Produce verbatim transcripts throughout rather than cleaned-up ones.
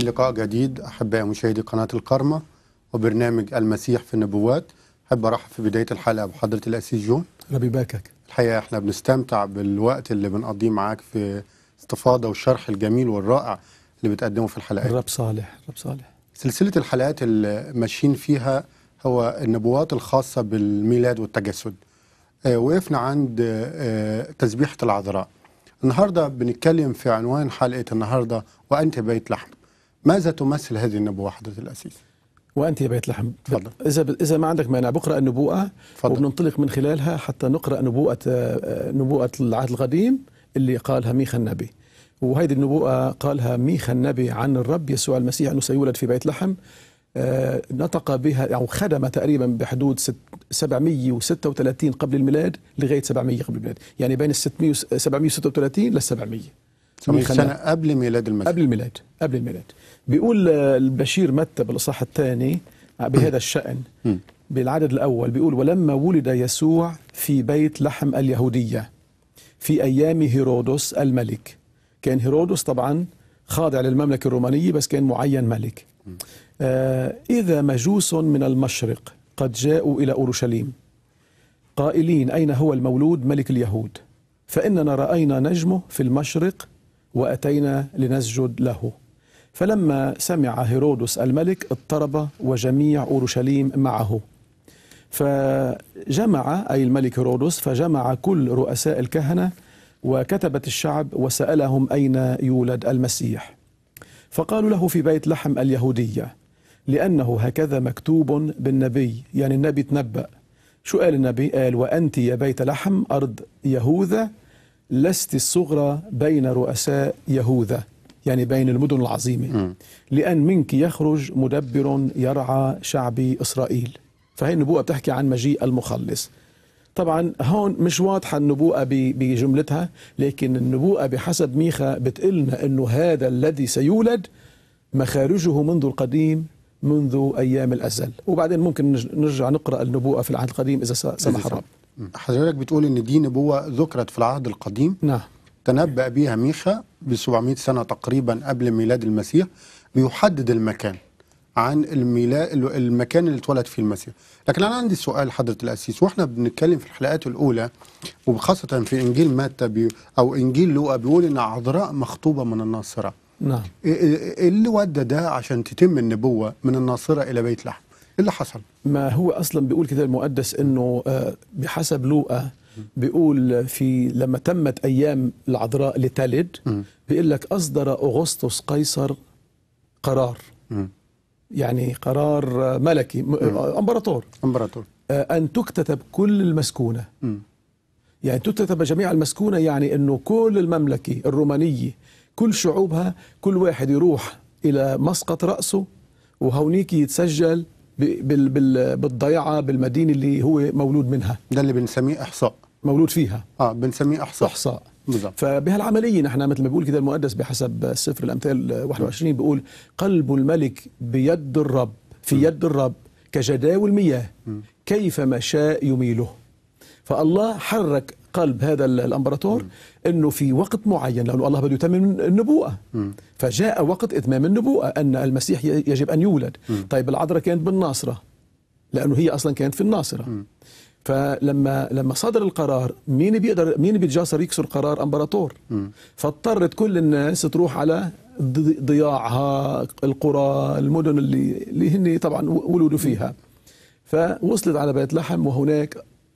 لقاء جديد أحبائي مشاهدي قناة الكرمة وبرنامج المسيح في النبوات. أحب أرحب في بداية الحلقة بحضرة الأسيس جون. ربي يباركك. الحقيقة إحنا بنستمتع بالوقت اللي بنقضيه معاك في استفاضة والشرح الجميل والرائع اللي بتقدمه في الحلقات. الرب صالح، الرب صالح. سلسلة الحلقات اللي ماشيين فيها هو النبوات الخاصة بالميلاد والتجسد. آه وقفنا عند آه تسبيحة العذراء. النهاردة بنتكلم في عنوان حلقة النهاردة وأنت بيت لحم. ماذا تمثل هذه النبوة حضرة الأسيس؟ وأنت يا بيت لحم. تفضل. إذا إذا ما عندك مانع بقرأ النبوءة وبننطلق من خلالها حتى نقرأ نبوءة نبوءة العهد القديم اللي قالها ميخا النبي. وهذه النبوءة قالها ميخا النبي عن الرب يسوع المسيح أنه سيولد في بيت لحم. آه نطق بها أو خدم تقريبا بحدود سبعمئة وستة وثلاثين قبل الميلاد لغاية سبعمئة قبل الميلاد، يعني بين ستمئة سبعمئة وستة وثلاثين لل سبعمئة سنة قبل ميلاد المسيح. قبل الميلاد قبل الميلاد. بيقول البشير متى بالإصحاح الثاني بهذا الشأن بالعدد الأول، بيقول: ولما ولد يسوع في بيت لحم اليهودية في أيام هيرودس الملك. كان هيرودس طبعا خاضع للمملكة الرومانية بس كان معين ملك. آه إذا مجوس من المشرق قد جاءوا إلى أورشليم قائلين: أين هو المولود ملك اليهود؟ فإننا رأينا نجمه في المشرق وأتينا لنسجد له. فلما سمع هيرودس الملك اضطرب وجميع أورشليم معه، فجمع أي الملك هيرودس فجمع كل رؤساء الكهنة وكتبة الشعب وسألهم أين يولد المسيح، فقالوا له: في بيت لحم اليهودية، لأنه هكذا مكتوب بالنبي. يعني النبي تنبأ. شو قال النبي؟ قال: وأنت يا بيت لحم أرض يهوذا لست الصغرى بين رؤساء يهوذا، يعني بين المدن العظيمة، م. لأن منك يخرج مدبر يرعى شعبي إسرائيل. فهي النبوءة بتحكي عن مجيء المخلص. طبعا هون مش واضحة النبوءة بجملتها، لكن النبوءة بحسب ميخا بتقلنا أنه هذا الذي سيولد مخارجه منذ القديم منذ أيام الأزل. وبعدين ممكن نرجع نقرأ النبوءة في العهد القديم إذا سمح الرب. حضرتك بتقول ان دي نبوة ذكرت في العهد القديم. نعم. تنبأ بيها ميخا ب سبعمئة سنة تقريبا قبل ميلاد المسيح، بيحدد المكان عن الميلاد المكان اللي اتولد فيه المسيح. لكن انا عندي سؤال حضرة الأسيس، واحنا بنتكلم في الحلقات الاولى وخاصة في انجيل متى بي او انجيل لوقا بيقول ان عذراء مخطوبة من الناصرة. نعم. ايه اللي ودى ده عشان تتم النبوة من الناصرة الى بيت لحم؟ ايه اللي حصل؟ ما هو اصلا بيقول كده المقدس انه بحسب لوقا بيقول في لما تمت ايام العذراء لتلد، بيقول لك اصدر اغسطس قيصر قرار، م. يعني قرار ملكي، امبراطور امبراطور ان تكتتب كل المسكونه، م. يعني تكتتب جميع المسكونه، يعني انه كل المملكه الرومانيه كل شعوبها كل واحد يروح الى مسقط راسه وهونيك يتسجل بال بال بالضيعه بالمدينه اللي هو مولود منها. ده اللي بنسميه احصاء، مولود فيها. اه بنسميه احصاء. احصاء بالضبط. فبهالعمليه نحن مثل ما بيقول كده المقدس بحسب سفر الامثال واحد وعشرين بيقول: قلب الملك بيد الرب، في م. يد الرب كجداول المياه، كيفما شاء يميله. فالله حرك قلب هذا الامبراطور انه في وقت معين، لانه الله بده يتمم النبوءه، م. فجاء وقت اتمام النبوءه ان المسيح يجب ان يولد. م. طيب العذراء كانت بالناصره لانه هي اصلا كانت في الناصره. م. فلما لما صدر القرار، مين بيقدر مين بيتجاسر يكسر قرار امبراطور؟ م. فاضطرت كل الناس تروح على ضياعها، القرى، المدن اللي اللي هن طبعا ولدوا فيها. فوصلت على بيت لحم، وهناك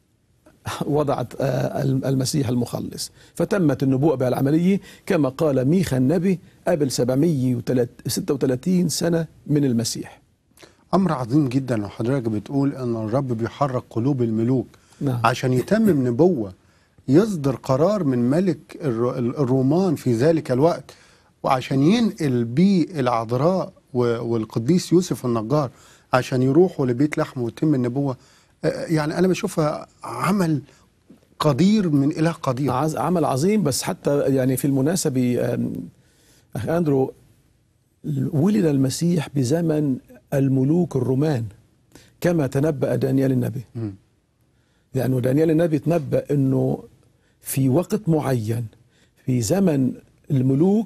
وضعت المسيح المخلص. فتمت النبوءة بالعملية كما قال ميخا النبي قبل سبعمئة وستة وثلاثين سنة من المسيح. أمر عظيم جدا لو حضرتك بتقول أن الرب بيحرك قلوب الملوك. نعم. عشان يتمم نبوة، يصدر قرار من ملك الرومان في ذلك الوقت، وعشان ينقل بيه العذراء والقديس يوسف النجار عشان يروحوا لبيت لحم وتتم النبوة. يعني أنا بشوفها عمل قدير من إله قدير، عمل عظيم. بس حتى يعني في المناسبة أخ أندرو، ولد المسيح بزمن الملوك الرومان كما تنبأ دانيال النبي، م. لأنه دانيال النبي تنبأ أنه في وقت معين في زمن الملوك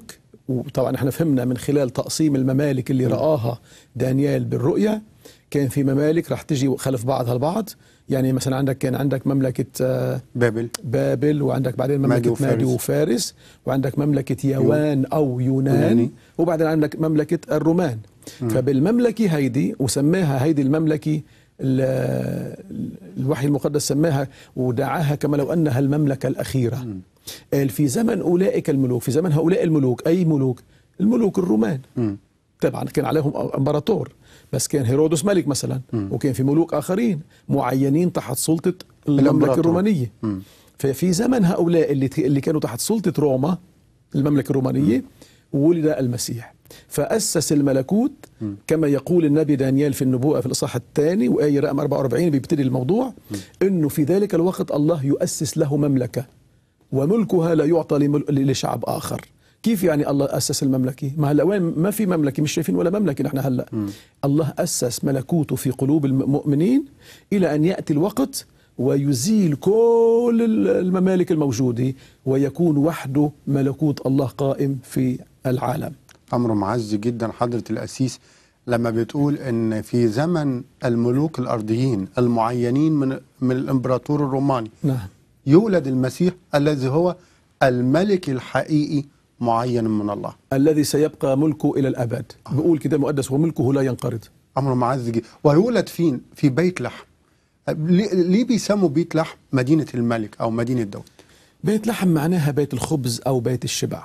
وطبعا احنا فهمنا من خلال تقسيم الممالك اللي رآها دانيال بالرؤية، كان في ممالك راح تجي خلف بعضها البعض. يعني مثلا عندك كان عندك مملكة آه، بابل بابل، وعندك بعدين مادي مملكة مادي وفارس. وفارس، وعندك مملكة يوان أو يونان، يوناني. وبعدين عندك مملكة الرومان. فبالمملكة هيدي، وسماها هيدي المملكة ال- الوحي المقدس سماها ودعاها كما لو أنها المملكة الأخيرة. قال في زمن أولئك الملوك، في زمن هؤلاء الملوك، أي ملوك؟ الملوك الرومان. مم. طبعا كان عليهم امبراطور، بس كان هيرودس ملك مثلا، وكان في ملوك آخرين معينين تحت سلطة المملكة الإمبراطور. الرومانية. مم. ففي زمن هؤلاء اللي اللي كانوا تحت سلطة روما المملكة الرومانية ولد المسيح، فأسس الملكوت كما يقول النبي دانيال في النبوءة في الإصحاح الثاني وآية رقم أربعة وأربعين بيبتدي الموضوع إنه في ذلك الوقت الله يؤسس له مملكة وملكها لا يعطى لمل- لشعب آخر. كيف يعني الله أسس المملكة؟ ما هلا وين ما في مملكة، مش شايفين ولا مملكة نحن هلا. الله أسس ملكوته في قلوب المؤمنين إلى أن يأتي الوقت ويزيل كل الممالك الموجودة ويكون وحده ملكوت الله قائم في العالم. أمر معز جدا حضرة الأسيس لما بتقول إن في زمن الملوك الأرضيين المعينين من من الإمبراطور الروماني نعم. يولد المسيح الذي هو الملك الحقيقي معين من الله. الذي سيبقى ملكه إلى الأبد. بقول كده مقدس وملكه لا ينقرض. أمر معز جدا. ويولد فين؟ في بيت لحم. ليه ليه بيسموا بيت لحم مدينة الملك أو مدينة داود؟ بيت لحم معناها بيت الخبز أو بيت الشبع.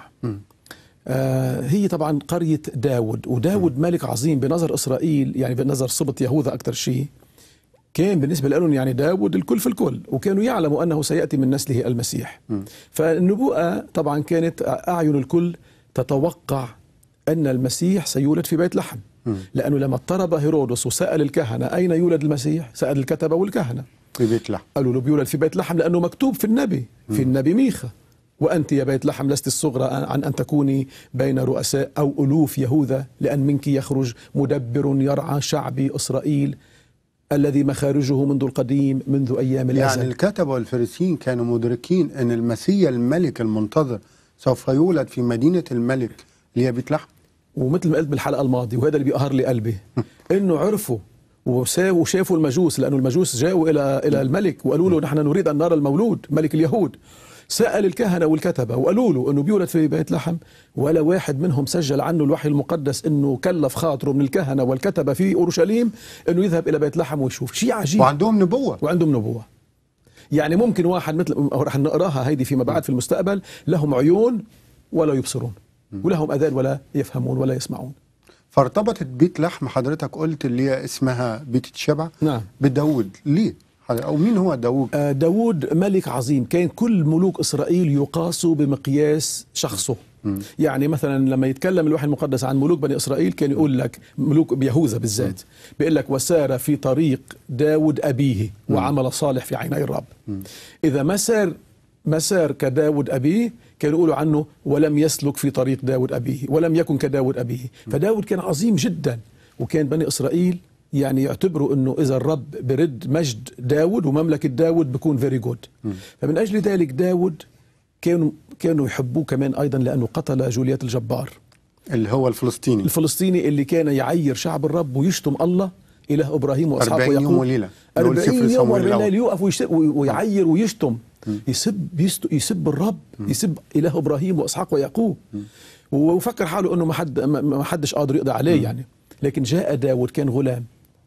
آه هي طبعا قرية داود، وداود ملك عظيم بنظر إسرائيل، يعني بنظر سبط يهوذا أكثر شيء. كان بالنسبة لهم يعني داود الكل في الكل، وكانوا يعلموا أنه سيأتي من نسله المسيح. فالنبوءة طبعا كانت أعين الكل تتوقع أن المسيح سيولد في بيت لحم، لأنه لما اضطرب هيرودس وسأل الكهنة أين يولد المسيح، سأل الكتبة والكهنة، في بيت لحم. قالوا له بيولد في بيت لحم لأنه مكتوب في النبي في النبي ميخا وأنت يا بيت لحم لست الصغرى عن أن تكوني بين رؤساء أو ألوف يهوذا، لأن منك يخرج مدبر يرعى شعبي إسرائيل الذي مخارجه منذ القديم منذ أيام الأزل. يعني الكتبة والفريسيين كانوا مدركين أن المسيح الملك المنتظر سوف يولد في مدينة الملك اللي هي بيت لحم. ومثل ما قلت بالحلقة الماضية، وهذا اللي بيقهر لي قلبي، إنه عرفوا وشافوا المجوس، لأنه المجوس جاءوا إلى إلى الملك وقالوا له نحن نريد أن نرى المولود ملك اليهود. سأل الكهنة والكتبة وقالوا له أنه بيولد في بيت لحم، ولا واحد منهم سجل عنه الوحي المقدس أنه كلف خاطره من الكهنة والكتبة في أورشليم أنه يذهب إلى بيت لحم ويشوف. شيء عجيب. وعندهم نبوة. وعندهم نبوة. يعني ممكن واحد مثل رح نقراها هيدي فيما بعد في المستقبل، لهم عيون ولا يبصرون ولهم أذان ولا يفهمون ولا يسمعون. فارتبطت بيت لحم حضرتك قلت اللي هي اسمها بيت الشبع نعم. بداود. ليه؟ أو مين هو داود؟ آه داود ملك عظيم، كان كل ملوك إسرائيل يقاسوا بمقياس شخصه. م. يعني مثلا لما يتكلم الوحي المقدس عن ملوك بني إسرائيل كان يقول لك ملوك بيهوذا بالذات، بيقول لك وسار في طريق داود أبيه وعمل صالح في عيني الرب. م. إذا ما سار ما سار كداود أبيه كانوا يقولوا عنه ولم يسلك في طريق داود أبيه ولم يكن كداود أبيه. فداود كان عظيم جدا، وكان بني إسرائيل يعني يعتبروا أنه إذا الرب برد مجد داود ومملكة داود بيكون فيري جود. فمن أجل ذلك داود كانوا كانوا يحبوه كمان أيضا لأنه قتل جوليات الجبار اللي هو الفلسطيني الفلسطيني اللي كان يعير شعب الرب ويشتم الله إله إبراهيم وأصحابه أربعين يوم وليلة أربعين يوم وليلة يوقف ويعير ويشتم، يسب يسب الرب، يسب إله إبراهيم وإسحاق ويعقوب، وفكر حاله أنه ما حد ما حدش قادر يقضي عليه يعني. لكن جاء داود كان غلام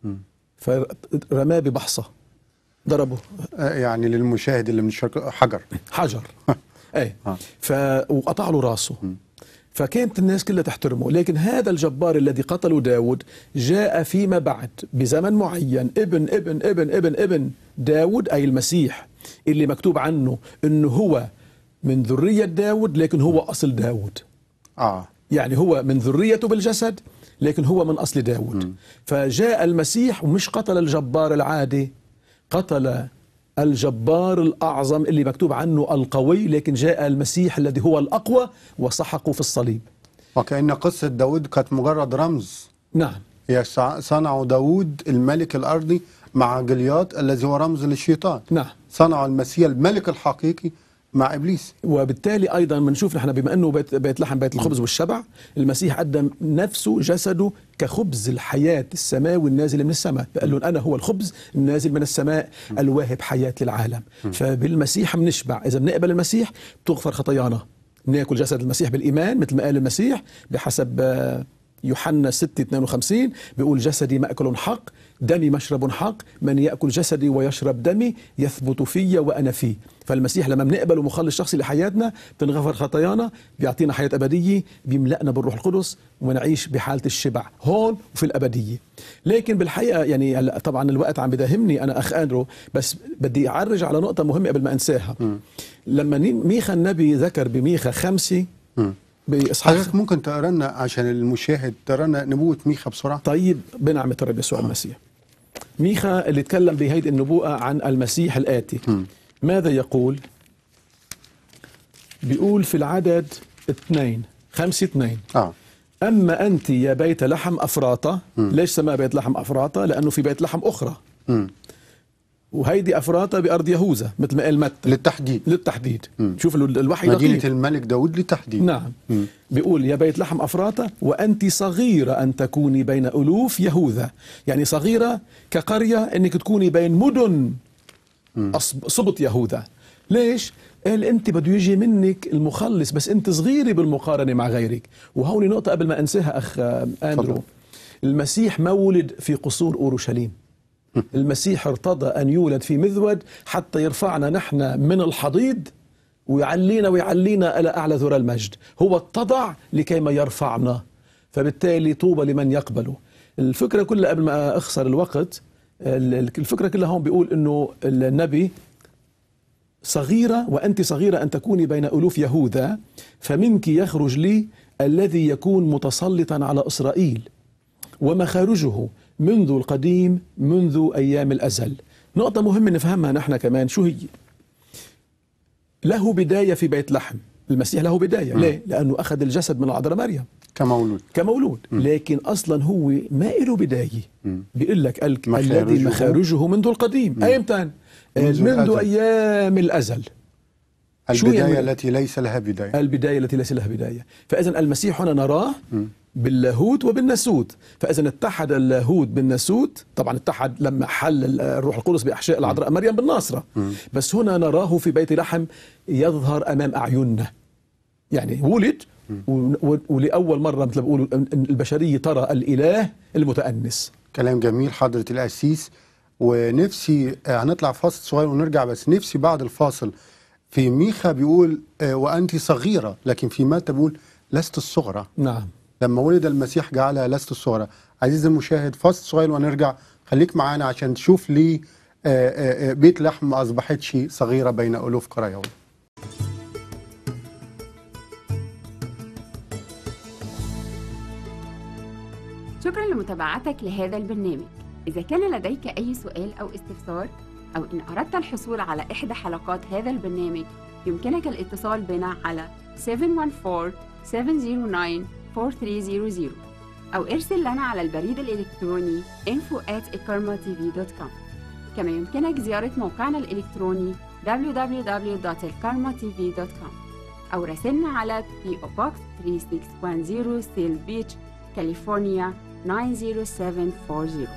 فرماه ببحصة ضربه، يعني للمشاهد اللي من حجر حجر ايه ف وقطع له راسه. فكانت الناس كلها تحترمه. لكن هذا الجبار الذي قتله داود جاء فيما بعد بزمن معين ابن ابن ابن ابن ابن داود أي المسيح اللي مكتوب عنه انه هو من ذرية داود لكن هو أصل داود. آه. يعني هو من ذريته بالجسد لكن هو من أصل داود. م. فجاء المسيح ومش قتل الجبار العادي، قتل الجبار الأعظم اللي مكتوب عنه القوي، لكن جاء المسيح الذي هو الأقوى وسحقه في الصليب. وكأن قصة داود كانت مجرد رمز. نعم. صنعوا داود الملك الأرضي مع جليات الذي هو رمز للشيطان. نعم. صنعوا المسيح الملك الحقيقي مع ابليس. وبالتالي ايضا بنشوف نحن بما انه بيت, بيت لحم بيت الخبز والشبع، المسيح قدم نفسه جسده كخبز الحياه السماوي النازل من السماء، قال لهم انا هو الخبز النازل من السماء الواهب حياه للعالم. فبالمسيح بنشبع، اذا بنقبل المسيح تغفر خطايانا، ناكل جسد المسيح بالايمان مثل ما قال المسيح بحسب يوحنا ستة اثنين وخمسين، بيقول جسدي مأكل حق دمي مشرب حق، من يأكل جسدي ويشرب دمي يثبت في وأنا فيه. فالمسيح لما بنقبله مخلص شخصي لحياتنا بتنغفر خطايانا، بيعطينا حياة أبدية، بيملأنا بالروح القدس ونعيش بحالة الشبع هون وفي الأبدية. لكن بالحقيقة يعني طبعا الوقت عم بداهمني أنا أخ أندرو، بس بدي أعرج على نقطة مهمة قبل ما أنساها. م. لما ميخا النبي ذكر بميخا خمسة حضرتك ممكن تقرا لنا عشان المشاهد تقرا لنا نبوة ميخا بسرعة؟ طيب بنعمة الرب يسوع المسيح. ميخا اللي تكلم بهيدي النبوءة عن المسيح الآتي. م. ماذا يقول؟ بيقول في العدد اثنين خمسة اثنين آه. أما أنت يا بيت لحم أفراطة. م. ليش سمى بيت لحم أفراطة؟ لأنه في بيت لحم أخرى. م. وهيدي أفراطة بأرض يهوذا مثل ما قال متى للتحديد للتحديد مم. شوف الوحي مدينة دقيق. الملك داود للتحديد. نعم. مم. بيقول يا بيت لحم أفراطة وأنت صغيرة أن تكوني بين ألوف يهوذا، يعني صغيرة كقرية أنك تكوني بين مدن صبط يهوذا. ليش؟ قال أنت بده يجي منك المخلص بس أنت صغيرة بالمقارنة مع غيرك. وهون نقطة قبل ما أنساها أخ أندرو. فضل. المسيح ما ولد في قصور أورشليم. المسيح ارتضى أن يولد في مذود حتى يرفعنا نحن من الحضيض ويعلينا ويعلينا إلى أعلى ذرى المجد. هو اتضع لكي ما يرفعنا، فبالتالي طوبى لمن يقبله. الفكرة كلها قبل ما أخسر الوقت، الفكرة كلها هون بيقول إنه النبي صغيرة وأنت صغيرة أن تكوني بين ألوف يهوذا فمنك يخرج لي الذي يكون متسلطا على إسرائيل ومخارجه منذ القديم منذ أيام الأزل. نقطة مهمة نفهمها نحن كمان، شو هي؟ له بداية في بيت لحم. المسيح له بداية. م. ليه؟ لأنه أخذ الجسد من العذراء مريم كمولود كمولود م. لكن أصلا هو ما له بداية. بيقول لك الذي مخارجه منذ القديم. أيمتى؟ منذ, منذ أيام الأزل. البداية التي ليس لها بداية. البداية التي ليس لها بداية. فإذن المسيح هنا نراه م. باللاهوت وبالناسوت. فإذا اتحد اللاهوت بالناسوت، طبعا اتحد لما حل الروح القدس بأحشاء العذراء مريم بالناصرة، بس هنا نراه في بيت لحم يظهر أمام أعيننا، يعني ولد ولأول مرة مثل بيقولوا البشرية ترى الإله المتأنس. كلام جميل حضرة القسيس. ونفسي هنطلع فاصل صغير ونرجع، بس نفسي بعد الفاصل في ميخا بيقول وأنت صغيرة، لكن في متى بيقول لست الصغرى. نعم. لما ولد المسيح جعلها لست الصغرى. عزيزي المشاهد فاصل صغير ونرجع، خليك معانا عشان تشوف ليه بيت لحم ما أصبحتش صغيرة بين ألوف قرى يهوذا. شكرا لمتابعتك لهذا البرنامج. إذا كان لديك أي سؤال أو استفسار أو إن أردت الحصول على إحدى حلقات هذا البرنامج يمكنك الاتصال بنا على سبعة واحد أربعة سبعة صفر تسعة أربعة ثلاثة صفر صفر أو ارسل لنا على البريد الإلكتروني info at ikarma t v dot com. كما يمكنك زيارة موقعنا الإلكتروني دبليو دبليو دبليو دوت ikarma t v dot com أو راسلنا على بي أو Box ثلاثة ستة واحد صفر سيل بيتش كاليفورنيا تسعة صفر سبعة أربعة صفر.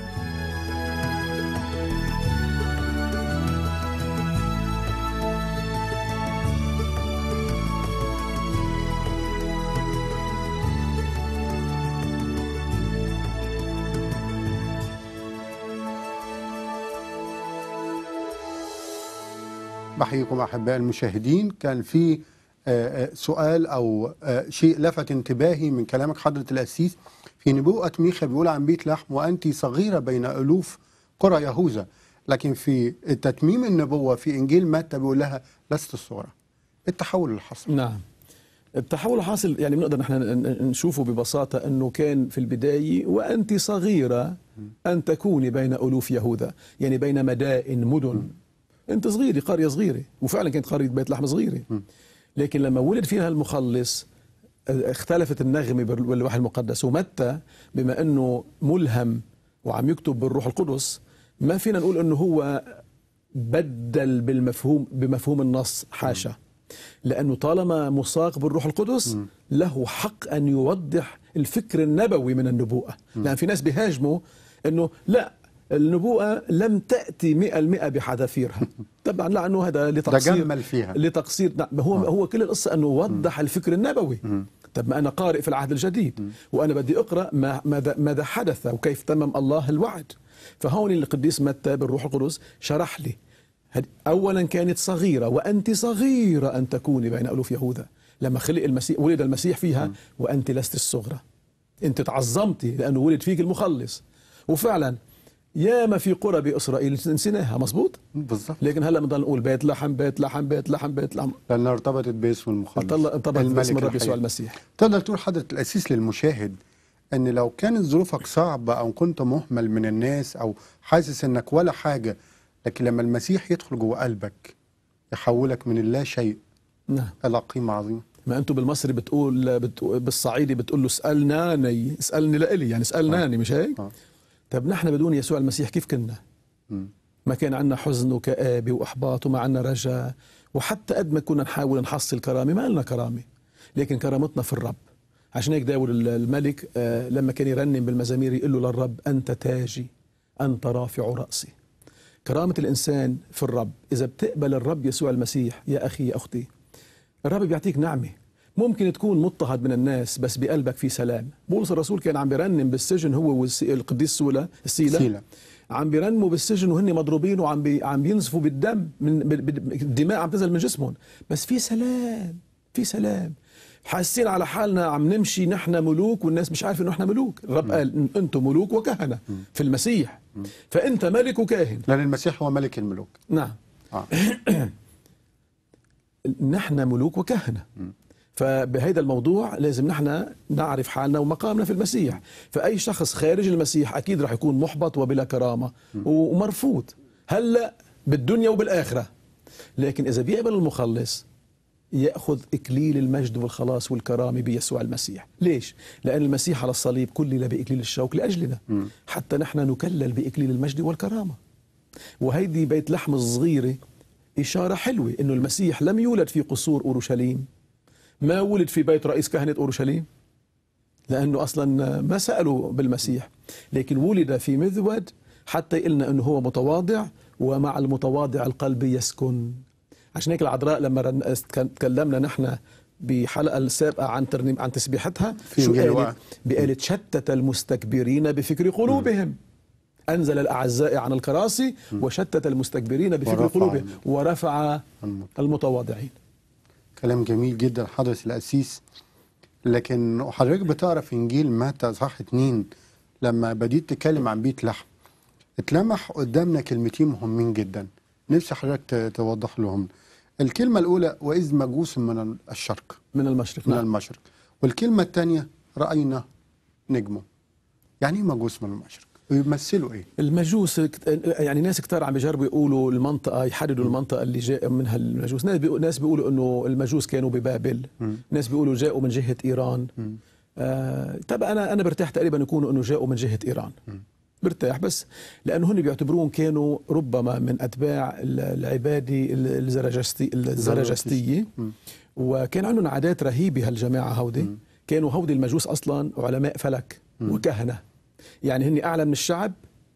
بحييكم أحباء المشاهدين. كان في سؤال أو شيء لفت انتباهي من كلامك حضرة القسيس في نبوءة ميخا، بيقول عن بيت لحم وأنت صغيرة بين ألوف قرى يهوذا، لكن في تتميم النبوة في إنجيل متى بيقول لها لست الصغرى. التحول اللي حصل. نعم، التحول الحاصل يعني بنقدر نحن نشوفه ببساطة أنه كان في البداية وأنت صغيرة أن تكوني بين ألوف يهوذا، يعني بين مدائن مدن. أنت صغيرة، قرية صغيرة، وفعلا كانت قرية بيت لحم صغيرة. لكن لما ولد فيها المخلص اختلفت النغمة بالوحي المقدس. ومتى بما أنه ملهم وعم يكتب بالروح القدس ما فينا نقول أنه هو بدل بالمفهوم بمفهوم النص، حاشا. لأنه طالما مساق بالروح القدس له حق أن يوضح الفكر النبوي من النبوءة. لأن في ناس بيهاجموا أنه لا، النبوءة لم تأتي مئة المئة بحذافيرها. طبعا لأنه هذا لتقصير تجمل فيها لتقصير نعم. هو آه. هو كل القصة أنه وضح الفكر النبوي. طب ما أنا قارئ في العهد الجديد وأنا بدي أقرأ ما ماذا ماذا حدث وكيف تمم الله الوعد. فهون القديس متى بالروح القدس شرح لي أولا كانت صغيرة وأنت صغيرة أن تكوني بين ألوف يهوذا. لما خلق المسيح ولد المسيح فيها وأنت لست الصغرى، أنت تعظمتي لأنه ولد فيك المخلص. وفعلا ياما في قرى بإسرائيل نسيناها، مظبوط بالضبط. لكن هلا بنضل نقول بيت لحم بيت لحم بيت لحم بيت لحم لأنها ارتبطت باسم المخلص، ارتبطت باسم الرب يسوع المسيح. تقدر تقول حضرة الأسيس للمشاهد أن لو كانت ظروفك صعبة أو كنت مهمل من الناس أو حاسس أنك ولا حاجة، لكن لما المسيح يدخل جوه قلبك يحولك من اللا شيء نعم إلى قيمة عظيمة. ما أنتم بالمصري بتقول, بتقول بالصعيدي بتقول له اسألناني، اسألني لإلي يعني اسألناني، مش هيك؟ آه. طب نحن بدون يسوع المسيح كيف كنا؟ م. ما كان عندنا حزن وكآبة وإحباط وما عندنا رجاء، وحتى قد ما كنا نحاول نحصل كرامة ما لنا كرامة، لكن كرامتنا في الرب. عشان هيك داود الملك آه لما كان يرنم بالمزامير يقول له للرب أنت تاجي أنت رافع رأسي. كرامة الإنسان في الرب. إذا بتقبل الرب يسوع المسيح يا أخي يا أختي، الرب بيعطيك نعمة. ممكن تكون مضطهد من الناس بس بقلبك في سلام. بولس الرسول كان عم بيرنم بالسجن هو والقديس سولا السيلة سيلة. عم بيرنموا بالسجن وهن مضروبين وعم بي عم بينزفوا بالدم، من الدماء عم تنزل من جسمهم، بس في سلام، في سلام. حاسين على حالنا عم نمشي نحن ملوك والناس مش عارفه انه احنا ملوك. الرب قال انتم ملوك وكهنه في المسيح، فانت ملك وكاهن، لان المسيح هو ملك الملوك. نعم. آه. نحن ملوك وكهنه. فبهذا الموضوع لازم نحن نعرف حالنا ومقامنا في المسيح. فأي شخص خارج المسيح أكيد راح يكون محبط وبلا كرامة ومرفوض هلأ بالدنيا وبالآخرة. لكن إذا بيقبل المخلص يأخذ إكليل المجد والخلاص والكرامة بيسوع المسيح. ليش؟ لأن المسيح على الصليب كلل بإكليل الشوك لأجلنا حتى نحن نكلل بإكليل المجد والكرامة. وهيدي بيت لحم الصغيرة إشارة حلوة إنه المسيح لم يولد في قصور أورشليم، ما ولد في بيت رئيس كهنة أورشليم لأنه أصلا ما سألوا بالمسيح، لكن ولد في مذود حتى يقلنا أنه هو متواضع ومع المتواضع القلب يسكن. عشان هيك العذراء لما تكلمنا نحن بحلقة السابقة عن ترنيم عن تسبيحتها شو قالت؟ بقالت شتت المستكبرين بفكر قلوبهم، أنزل الأعزاء عن الكراسي وشتت المستكبرين بفكر قلوبهم ورفع المتواضعين. كلام جميل جدا حضرة القسيس. لكن حضرتك بتقرا في انجيل متى صح اتنين لما بديت تتكلم عن بيت لحم اتلمح قدامنا كلمتين مهمين جدا، نفسي حضرتك توضح لهم. الكلمه الاولى واذ مجوس من الشرق من المشرق من نعم. المشرق. والكلمه الثانيه راينا نجمه. يعني ايه مجوس من المشرق؟ ويمثلوا ايه؟ المجوس يعني ناس كتار عم بيجربوا يقولوا المنطقه، يحددوا المنطقه اللي جاء منها المجوس. ناس بيقولوا ناس بيقولوا انه المجوس كانوا ببابل، م. ناس بيقولوا جاءوا من جهه ايران. آه طب انا انا برتاح تقريبا يكونوا انه جاءوا من جهه ايران. م. برتاح بس لانه هن بيعتبروهم كانوا ربما من اتباع العبادي الزرجستي الزرجستيه، وكان عندهم عادات رهيبه هالجماعه هودي. م. كانوا هودي المجوس اصلا علماء فلك م. وكهنه، يعني هني أعلى من الشعب،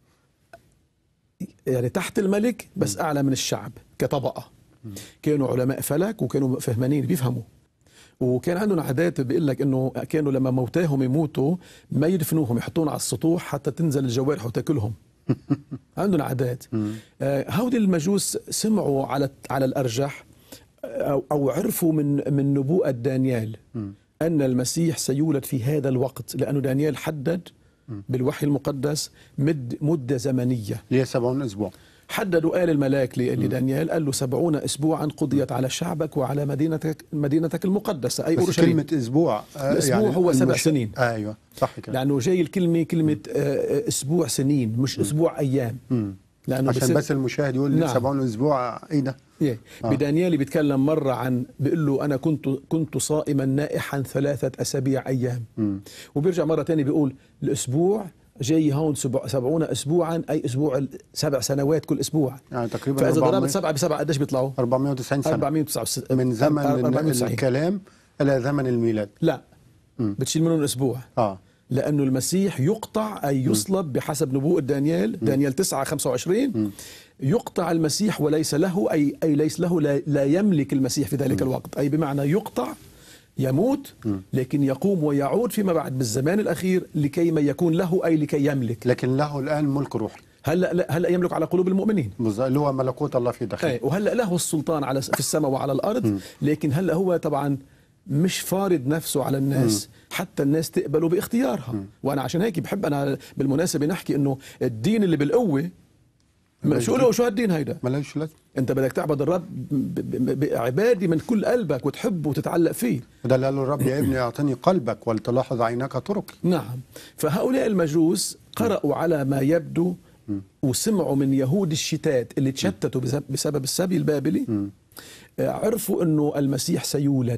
يعني تحت الملك بس أعلى من الشعب كطبقة. كانوا علماء فلك وكانوا فهمانين بيفهموا، وكان عندهم عادات بيقول لك إنه كانوا لما موتاهم يموتوا ما يدفنوهم، يحطون على السطوح حتى تنزل الجوارح وتاكلهم. عندهم عادات. آه هودي المجوس سمعوا على على الأرجح أو, أو عرفوا من من نبوءة دانيال أن المسيح سيولد في هذا الوقت، لأنه دانيال حدد بالوحي المقدس مد مدة زمنية اللي هي سبعون أسبوع. حددوا قال الملاك لدانيال قال له سبعون أسبوعا قضيت على شعبك وعلى مدينتك مدينتك المقدسة أي أورشليم. كلمة أسبوع آه الأسبوع يعني هو سبع المش... سنين. أيوة صح كده. لأنه جاي الكلمة كلمة آه أسبوع سنين مش أسبوع أيام. مم. لأنه عشان بس, بس المشاهد يقول نعم. سبعون أسبوع إيه ده؟ إيه. آه. بدانيال بيتكلم مرة عن بيقول له أنا كنت كنت صائما نائحا ثلاثة أسابيع أيام. م. وبيرجع مرة تاني بيقول الأسبوع جاي هون سبع سبعون اسبوعا، اي اسبوع سبع سنوات كل اسبوع، يعني تقريبا فاذا ضربت أربعمائة سبعه بسبعه قديش بيطلعوا؟ أربعمائة وتسعين سنة أربعمائة وتسعة وستين من زمن أربعمائة وتسعين. الكلام إلى زمن الميلاد. لا مم. بتشيل منهم اسبوع، اه لأنه المسيح يقطع أي يصلب بحسب نبوءة دانيال دانيال تسعة خمسة وعشرين. يقطع المسيح وليس له أي أي ليس له لا, لا يملك المسيح في ذلك الوقت، أي بمعنى يقطع يموت لكن يقوم ويعود فيما بعد بالزمان الأخير لكي ما يكون له أي لكي يملك. لكن له الآن ملك روحي. هلا هلا يملك على قلوب المؤمنين، اللي هو ملكوت الله في داخله. أي وهلا له السلطان على في السماء وعلى الأرض. م. لكن هلا هو طبعا مش فارض نفسه على الناس، م. حتى الناس تقبله باختيارها. م. وانا عشان هيك بحب انا بالمناسبه نحكي انه الدين اللي بالقوه شو له شو هالدين هيدا؟ ملاش لازم. انت بدك تعبد الرب بعباده من كل قلبك وتحبه وتتعلق فيه. ده اللي قاله الرب يا ابني اعطني قلبك ولتلاحظ عيناك طرقي. نعم. فهؤلاء المجوس قرأوا على ما يبدو م. وسمعوا من يهود الشتات اللي تشتتوا بسبب السبي البابلي. م. عرفوا انه المسيح سيولد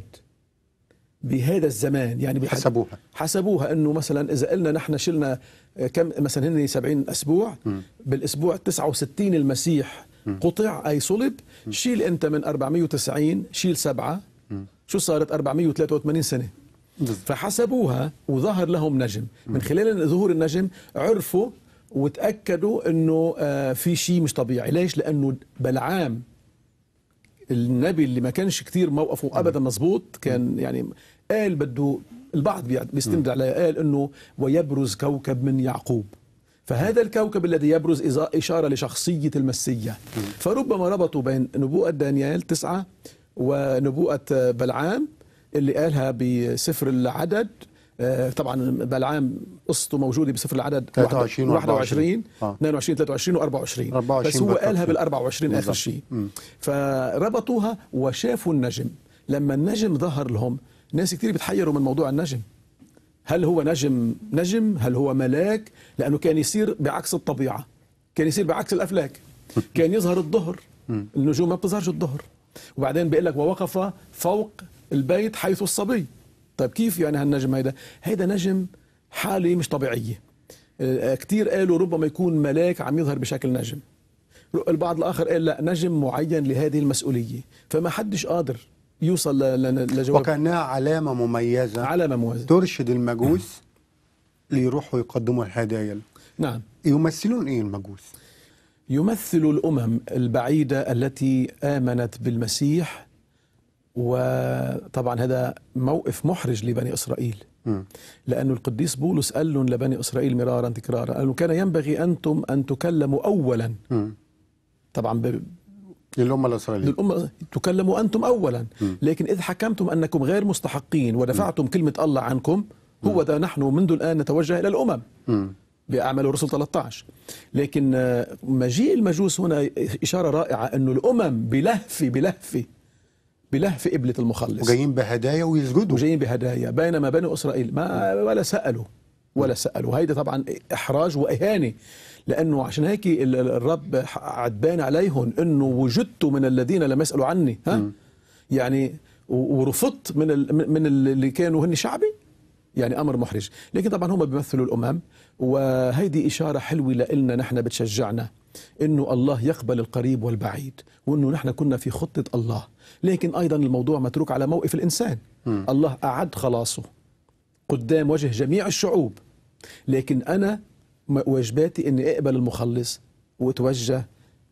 بهذا الزمان، يعني حسبوها حسبوها انه مثلا اذا قلنا نحن شلنا كم مثلا هن سبعين اسبوع، م. بالاسبوع تسعة وستين المسيح م. قطع اي صلب، م. شيل انت من أربعمائة وتسعين شيل سبعة، م. شو صارت أربعمائة وثلاثة وثمانين سنة. م. فحسبوها وظهر لهم نجم، م. من خلال ظهور النجم عرفوا وتاكدوا انه آه في شيء مش طبيعي. ليش؟ لانه بلعام النبي اللي ما كانش كتير موقفه ابدا مظبوط، كان يعني قال بده البعض بيستند عليه، قال انه ويبرز كوكب من يعقوب، فهذا الكوكب الذي يبرز اشاره لشخصيه المسيح. فربما ربطوا بين نبوءه دانيال تسعة ونبوءه بلعام اللي قالها بسفر العدد. طبعا بلعام قصته موجوده بسفر العدد ثلاثة وعشرين واحد وعشرين آه. اثنين وعشرين ثلاثة وعشرين وأربعة وعشرين، بس هو قالها بال أربعة وعشرين اخر شيء. فربطوها وشافوا النجم. لما النجم ظهر لهم ناس كثير بتحيروا من موضوع النجم، هل هو نجم نجم هل هو ملاك؟ لانه كان يصير بعكس الطبيعه، كان يصير بعكس الافلاك. كان يظهر الظهر، النجوم ما بتظهرش الظهر. وبعدين بيقول لك ووقف فوق البيت حيث الصبي. طيب كيف يعني هالنجم هيدا؟ هيدا نجم حالة مش طبيعية. كتير قالوا ربما يكون ملاك عم يظهر بشكل نجم. البعض الآخر قال لا، نجم معين لهذه المسؤولية، فما حدش قادر يوصل لجواب. وكأنها علامة مميزة، علامة مميزة ترشد المجوس ليروحوا يقدموا الهدايا. نعم. يمثلون ايه المجوس؟ يمثل الأمم البعيدة التي آمنت بالمسيح، وطبعا هذا موقف محرج لبني إسرائيل. م. لأن القديس بولس قال لهم لبني إسرائيل مرارا تكرارا، قال كان ينبغي أنتم أن تكلموا أولا. م. طبعا ب... للأمة الإسرائيلية للأمة تكلموا أنتم أولا. م. لكن إذ حكمتم أنكم غير مستحقين ودفعتم م. كلمة الله عنكم، هو ذا نحن منذ الآن نتوجه إلى الأمم. م. بأعمال الرسل ثلاثة عشر. لكن مجيء المجوس هنا إشارة رائعة أنه الأمم بلهفة بلهفة بلهفة قبلة المخلص، وجايين بهدايا ويسجدوا، وجايين بهدايا، بينما بني إسرائيل ما ولا سألوا ولا سألوا. هيدا طبعا إحراج وإهانة، لأنه عشان هيك الرب عدبان عليهم أنه وجدت من الذين لم يسألوا عني، ها م. يعني ورفضت من من اللي كانوا هن شعبي، يعني أمر محرج. لكن طبعا هم بيمثلوا الأمم، وهيدي إشارة حلوة لإلنا نحن، بتشجعنا إنه الله يقبل القريب والبعيد، وإنه نحن كنا في خطة الله. لكن أيضا الموضوع متروك على موقف الإنسان. م. الله أعد خلاصه قدام وجه جميع الشعوب، لكن أنا واجباتي إني أقبل المخلص وأتوجه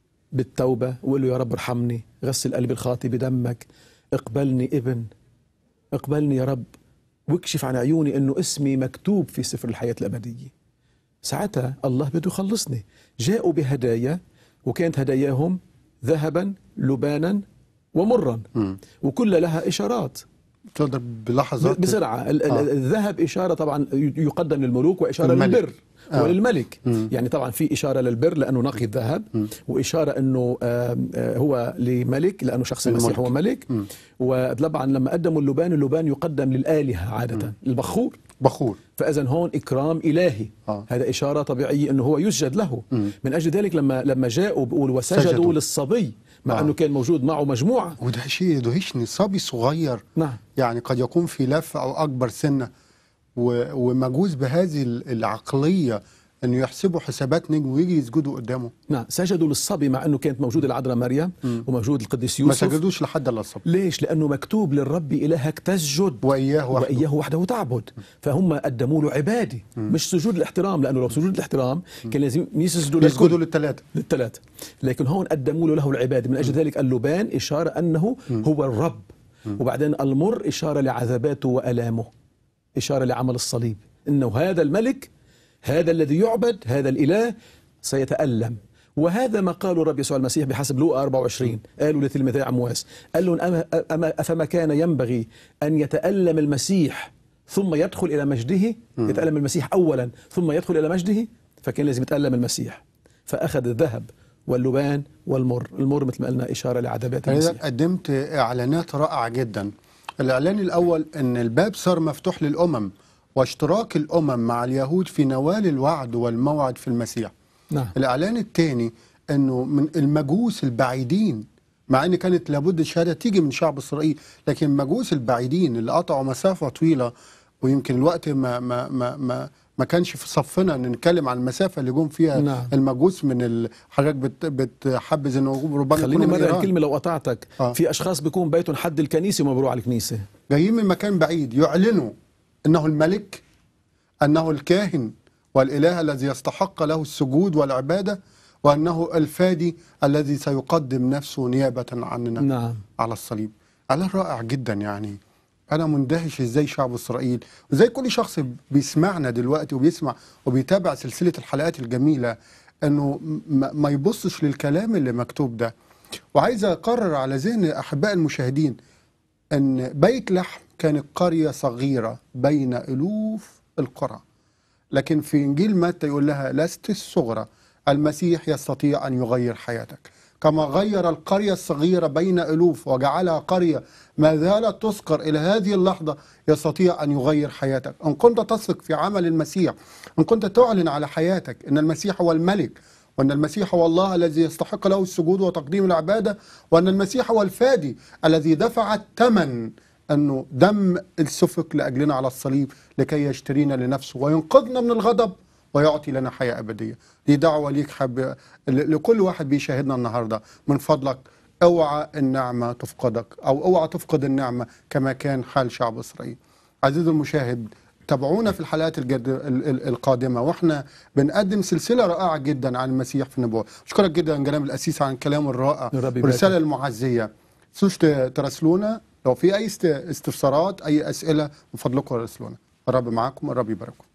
بالتوبة وأقول له يا رب ارحمني، غسل قلبي الخاطي بدمك، اقبلني ابن، اقبلني يا رب، واكشف عن عيوني انه اسمي مكتوب في سفر الحياة الأبدية. ساعتها الله بده يخلصني. جاءوا بهدايا، وكانت هداياهم ذهبا لبانا ومرا، م. وكل لها إشارات تقدر بلحظات بسرعة. آه. الذهب إشارة طبعا يقدم للملوك، وإشارة الملك. للبر آه. وللملك. م. يعني طبعا في إشارة للبر لأنه نقي الذهب، م. وإشارة أنه آه هو لملك لأنه شخص المسيح هو ملك. م. وطبعا لما قدموا اللبان، اللبان يقدم للآلهة عادة، م. البخور بخور. فإذا هون إكرام إلهي. آه. هذا إشارة طبيعية أنه هو يسجد له. م. من أجل ذلك لما لما جاءوا بيقول وسجدوا سجدوا. للصبي، مع آه. أنه كان موجود معه مجموعة. وده شيء يدهشني، صبي صغير، نعم. يعني قد يكون في لفة أو أكبر سنة، ومجوز بهذه العقلية انه يحسبوا حسابات نجم ويجي يسجدوا قدامه؟ نعم، سجدوا للصبي مع أنه كانت موجودة العذراء مريم وموجود القديس ما يوسف. سجدوش لحد الا الصبي. ليش؟ لأنه مكتوب للرب إلهك تسجد وإياه وحده. وإياه وحده تعبد. فهم قدموا له عبادة مش سجود الاحترام، لأنه لو سجود الاحترام كان لازم يسجدوا يسجدوا للكل. للثلاثه. للثلاثة، لكن هون قدموا له له العبادة. من أجل ذلك اللبان إشارة أنه هو الرب، وبعدين المر إشارة لعذاباته وألامه، إشارة لعمل الصليب، إنه هذا الملك، هذا الذي يعبد، هذا الإله سيتألم. وهذا ما قاله الرب يسوع المسيح بحسب لوقا أربعة وعشرين، قالوا لتلميذي عمواس، قال لهم أما أما أفما كان ينبغي أن يتألم المسيح ثم يدخل إلى مجده؟ يتألم المسيح أولا ثم يدخل إلى مجده، فكان لازم يتألم المسيح. فأخذ الذهب واللبان والمر. المر مثل ما قلنا إشارة لعذابات المسيح. قدمت إعلانات رائعة جدا. الإعلان الأول أن الباب صار مفتوح للأمم واشتراك الأمم مع اليهود في نوال الوعد والموعد في المسيح. نعم. الإعلان الثاني أنه من المجوس البعيدين، مع أن كانت لابد الشهادة تيجي من شعب إسرائيل، لكن المجوس البعيدين اللي قطعوا مسافة طويلة، ويمكن الوقت ما ما ما ما ما كانش في صفنا ان نتكلم عن المسافه اللي جم فيها نعم. المجوس من حضرتك بت بتحبذ انه ربما خليني مرة الكلمة لو قطعتك. آه. في أشخاص بيكون بيتهم حد الكنيسة وما بيروح على الكنيسة، جايين من مكان بعيد يعلنوا انه الملك، انه الكاهن والاله الذي يستحق له السجود والعباده، وانه الفادي الذي سيقدم نفسه نيابه عننا. نعم. على الصليب. اعلان رائع جدا. يعني أنا مندهش إزاي شعب إسرائيل وإزاي كل شخص بيسمعنا دلوقتي وبيسمع وبيتابع سلسلة الحلقات الجميلة أنه ما يبصش للكلام اللي مكتوب ده. وعايز أقرر على ذهن أحباء المشاهدين أن بيت لحم كانت قرية صغيرة بين ألوف القرى، لكن في إنجيل متى يقول لها لست الصغرى، المسيح يستطيع أن يغير حياتك كما غير القرية الصغيرة بين ألوف وجعلها قرية ما زالت تذكر إلى هذه اللحظة. يستطيع أن يغير حياتك إن كنت تثق في عمل المسيح، إن كنت تعلن على حياتك أن المسيح هو الملك، وأن المسيح هو الله الذي يستحق له السجود وتقديم العبادة، وأن المسيح هو الفادي الذي دفع الثمن أنه دم السفك لأجلنا على الصليب لكي يشترينا لنفسه وينقذنا من الغضب ويعطي لنا حياة أبدية. دي دعوة ليك حب لكل واحد بيشاهدنا النهاردة، من فضلك اوعى النعمة تفقدك، أو اوعى تفقد النعمة كما كان حال شعب إسرائيل. عزيزي المشاهد، تابعونا في الحلقات الجد... القادمة، واحنا بنقدم سلسلة رائعة جدا عن المسيح في النبوة. أشكرك جدا جناب الأسيس عن الكلام الرائع والرسالة المعزية. تنسوش تراسلونا لو في أي استفسارات، أي أسئلة، من فضلكم راسلونا. الرب معكم، الرب يبارككم.